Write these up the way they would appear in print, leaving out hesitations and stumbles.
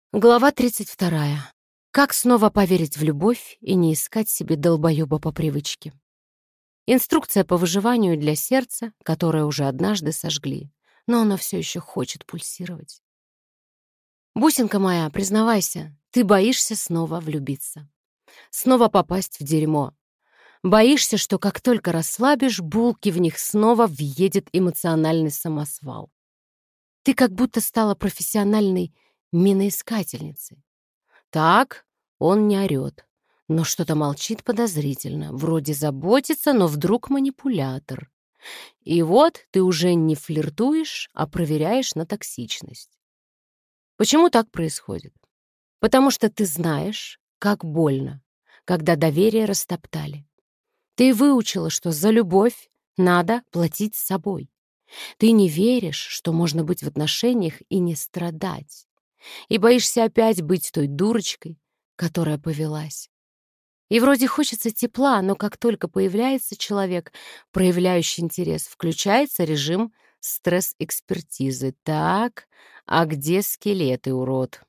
Глава 32. Как снова поверить в любовь и не искать себе долбоеба по привычке. Инструкция по выживанию для сердца, которое уже однажды сожгли, но оно все еще хочет пульсировать. Бусинка моя, признавайся, ты боишься снова влюбиться. Снова попасть в дерьмо. Боишься, что как только расслабишь булки, в них снова въедет эмоциональный самосвал. Ты как будто стала профессиональной миноискательницей. Так, он не орёт, но что-то молчит подозрительно, вроде заботится, но вдруг манипулятор. И вот ты уже не флиртуешь, а проверяешь на токсичность. Почему так происходит? Потому что ты знаешь, как больно, когда доверие растоптали. Ты выучила, что за любовь надо платить собой. Ты не веришь, что можно быть в отношениях и не страдать. И боишься опять быть той дурочкой, которая повелась. И вроде хочется тепла, но как только появляется человек, проявляющий интерес, включается режим стресс-экспертизы. Так, а где скелеты, урод?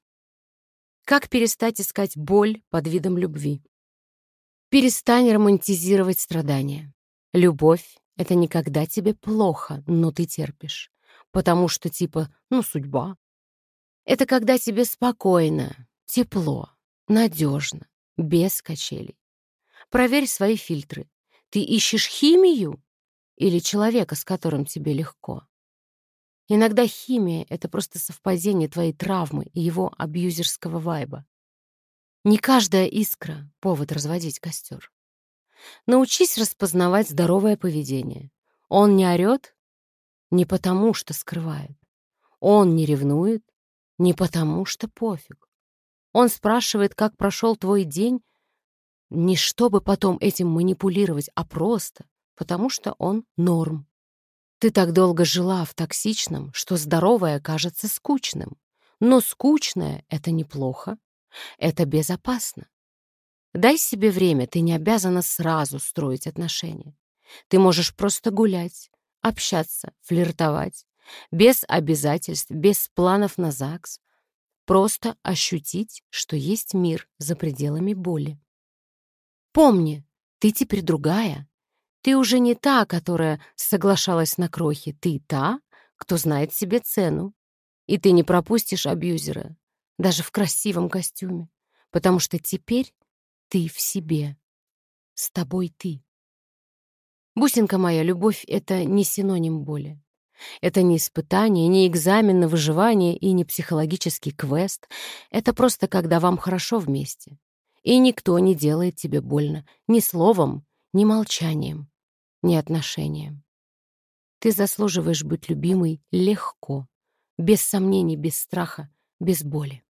Как перестать искать боль под видом любви? Перестань романтизировать страдания. Любовь — это не когда тебе плохо, но ты терпишь. Потому что типа, судьба. Это когда тебе спокойно, тепло, надежно, без качелей. Проверь свои фильтры. Ты ищешь химию или человека, с которым тебе легко? Иногда химия — это просто совпадение твоей травмы и его абьюзерского вайба. Не каждая искра — повод разводить костер. Научись распознавать здоровое поведение. Он не орёт не потому, что скрывает. Он не ревнует не потому, что пофиг. Он спрашивает, как прошел твой день, не чтобы потом этим манипулировать, а просто потому, что он норм. Ты так долго жила в токсичном, что здоровое кажется скучным. Но скучное — это неплохо, это безопасно. Дай себе время, ты не обязана сразу строить отношения. Ты можешь просто гулять, общаться, флиртовать, без обязательств, без планов на ЗАГС. Просто ощутить, что есть мир за пределами боли. Помни, ты теперь другая. Ты уже не та, которая соглашалась на крохи. Ты та, кто знает себе цену. И ты не пропустишь абьюзера, даже в красивом костюме, потому что теперь ты в себе. С тобой ты. Бусинка моя, любовь — это не синоним боли. Это не испытание, не экзамен на выживание и не психологический квест. Это просто когда вам хорошо вместе. И никто не делает тебе больно ни словом, ни молчанием, ни отношением. Ты заслуживаешь быть любимой легко, без сомнений, без страха, без боли.